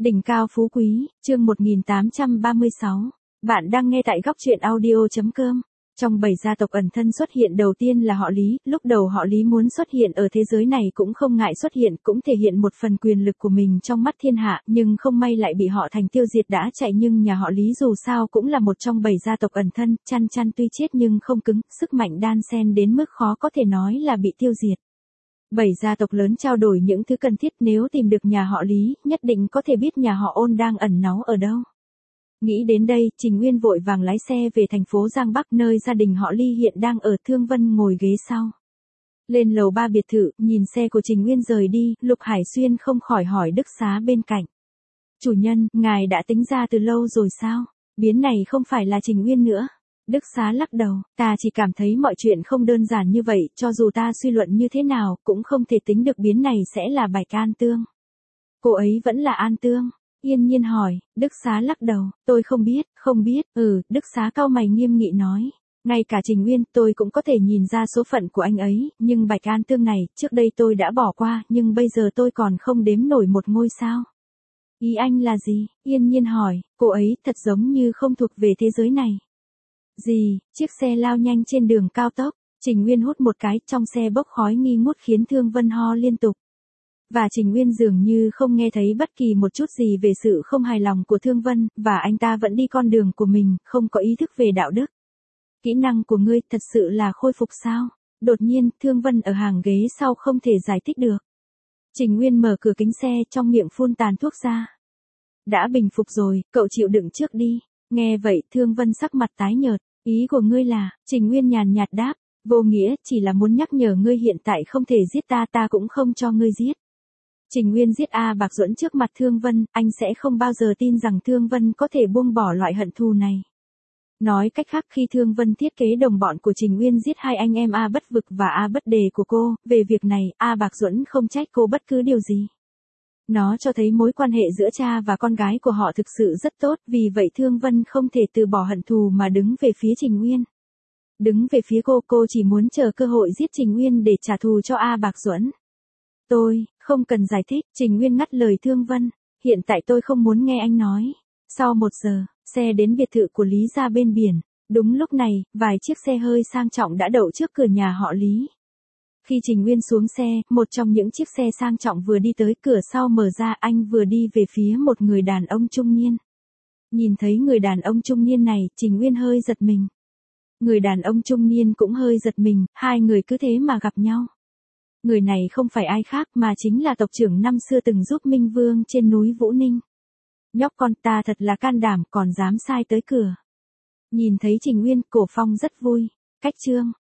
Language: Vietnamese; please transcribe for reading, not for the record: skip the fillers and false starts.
Đỉnh cao phú quý, chương 1836. Bạn đang nghe tại góc truyện audio.com. Trong 7 gia tộc ẩn thân xuất hiện đầu tiên là họ Lý, lúc đầu họ Lý muốn xuất hiện ở thế giới này cũng không ngại xuất hiện, cũng thể hiện một phần quyền lực của mình trong mắt thiên hạ, nhưng không may lại bị họ Thành tiêu diệt đã chạy. Nhưng nhà họ Lý dù sao cũng là một trong 7 gia tộc ẩn thân, chăn tuy chết nhưng không cứng, sức mạnh đan xen đến mức khó có thể nói là bị tiêu diệt. 7 gia tộc lớn trao đổi những thứ cần thiết, nếu tìm được nhà họ Lý, nhất định có thể biết nhà họ Ôn đang ẩn náu ở đâu. Nghĩ đến đây, Trình Nguyên vội vàng lái xe về thành phố Giang Bắc nơi gia đình họ Lý hiện đang ở. Thương Vân ngồi ghế sau. Lên lầu 3 biệt thự, nhìn xe của Trình Nguyên rời đi, Lục Hải Xuyên không khỏi hỏi Đức Xá bên cạnh. Chủ nhân, ngài đã tính ra từ lâu rồi sao? Biến này không phải là Trình Nguyên nữa. Đức Xá lắc đầu, ta chỉ cảm thấy mọi chuyện không đơn giản như vậy, cho dù ta suy luận như thế nào, cũng không thể tính được biến này sẽ là Bạch An Tương. Cô ấy vẫn là An Tương. Yên Nhiên hỏi. Đức Xá lắc đầu, tôi không biết. Đức Xá cau mày nghiêm nghị nói. Ngay cả Trình Nguyên, tôi cũng có thể nhìn ra số phận của anh ấy, nhưng Bạch An Tương này, trước đây tôi đã bỏ qua, nhưng bây giờ tôi còn không đếm nổi một ngôi sao. Ý anh là gì? Yên Nhiên hỏi, cô ấy thật giống như không thuộc về thế giới này. Gì? Chiếc xe lao nhanh trên đường cao tốc, Trình Nguyên hút một cái, trong xe bốc khói nghi ngút khiến Thương Vân ho liên tục. Và Trình Nguyên dường như không nghe thấy bất kỳ một chút gì về sự không hài lòng của Thương Vân, và anh ta vẫn đi con đường của mình, không có ý thức về đạo đức. Kỹ năng của ngươi thật sự là khôi phục sao? Đột nhiên, Thương Vân ở hàng ghế sau không thể giải thích được. Trình Nguyên mở cửa kính xe, trong miệng phun tàn thuốc ra. Đã bình phục rồi, cậu chịu đựng trước đi. Nghe vậy, Thương Vân sắc mặt tái nhợt. Ý của ngươi là? Trình Nguyên nhàn nhạt đáp. Vô nghĩa, chỉ là muốn nhắc nhở ngươi hiện tại không thể giết ta, ta cũng không cho ngươi giết. Trình Nguyên giết A Bạc Duẫn trước mặt Thương Vân, anh sẽ không bao giờ tin rằng Thương Vân có thể buông bỏ loại hận thù này. Nói cách khác, khi Thương Vân thiết kế đồng bọn của Trình Nguyên giết hai anh em A Bất Vực và A Bất Đề của cô, về việc này, A Bạc Duẫn không trách cô bất cứ điều gì. Nó cho thấy mối quan hệ giữa cha và con gái của họ thực sự rất tốt, vì vậy Thương Vân không thể từ bỏ hận thù mà đứng về phía Trình Nguyên. Đứng về phía cô chỉ muốn chờ cơ hội giết Trình Nguyên để trả thù cho A Bạc Duẫn. Tôi, không cần giải thích, Trình Nguyên ngắt lời Thương Vân. Hiện tại tôi không muốn nghe anh nói. Sau 1 giờ, xe đến biệt thự của Lý gia bên biển. Đúng lúc này, vài chiếc xe hơi sang trọng đã đậu trước cửa nhà họ Lý. Khi Trình Nguyên xuống xe, một trong những chiếc xe sang trọng vừa đi tới, cửa sau mở ra, anh vừa đi về phía một người đàn ông trung niên. Nhìn thấy người đàn ông trung niên này, Trình Nguyên hơi giật mình. Người đàn ông trung niên cũng hơi giật mình, hai người cứ thế mà gặp nhau. Người này không phải ai khác mà chính là tộc trưởng năm xưa từng giúp Minh Vương trên núi Vũ Ninh. Nhóc con ta thật là can đảm, còn dám sai tới cửa. Nhìn thấy Trình Nguyên, Cổ Phong rất vui. Cách chương